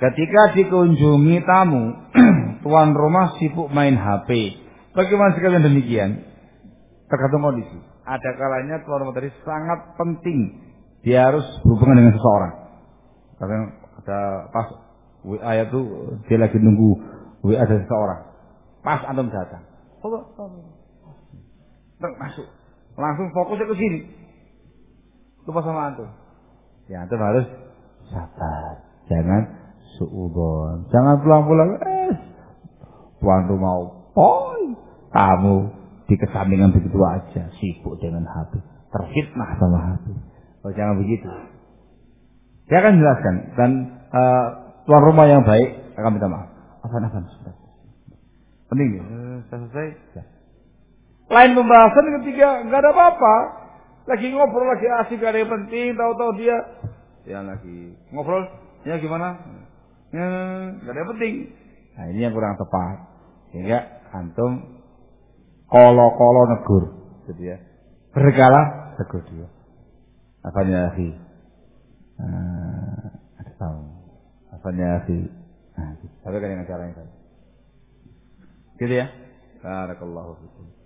Ketika dikunjungi tamu, tuan rumah sibuk main HP. Bagaimana sekalian demikian? Tergantung kondisi. Ada kalanya tuan rumah tadi sangat penting. Dia harus berhubungan dengan seseorang. Karena ada pas WA itu dia lagi nunggu WA dari seseorang. Pas antum datang. Masuk. Langsung fokusnya ke sini. Lupa sama antum. Ya antum harus sabar. Jangan suudzon. Jangan pulang-pulang. Tuan rumah tamu dikesampingkan begitu aja. Sibuk dengan HP. Terfitnah sama HP. Oh, jangan begitu. Saya akan jelaskan. Dan tuan rumah yang baik akan minta maaf. Afan. Penting ya. Selesai. Ya. Lain pembahasan ketika nggak ada apa-apa. Lagi ngobrol, lagi asik, gak ada yang penting. Tahu-tahu dia lagi ngobrol. Ya gimana? Ya, gak ada yang penting. Nah ini yang kurang tepat. Sehingga antum kolo-kolo negur, gitu ya. Berkala tegur dia. Apanya akhi? Ada tahu. Apanya akhi? Tapi kan yang acara ini. Gitu ya. Barakallahu fikum.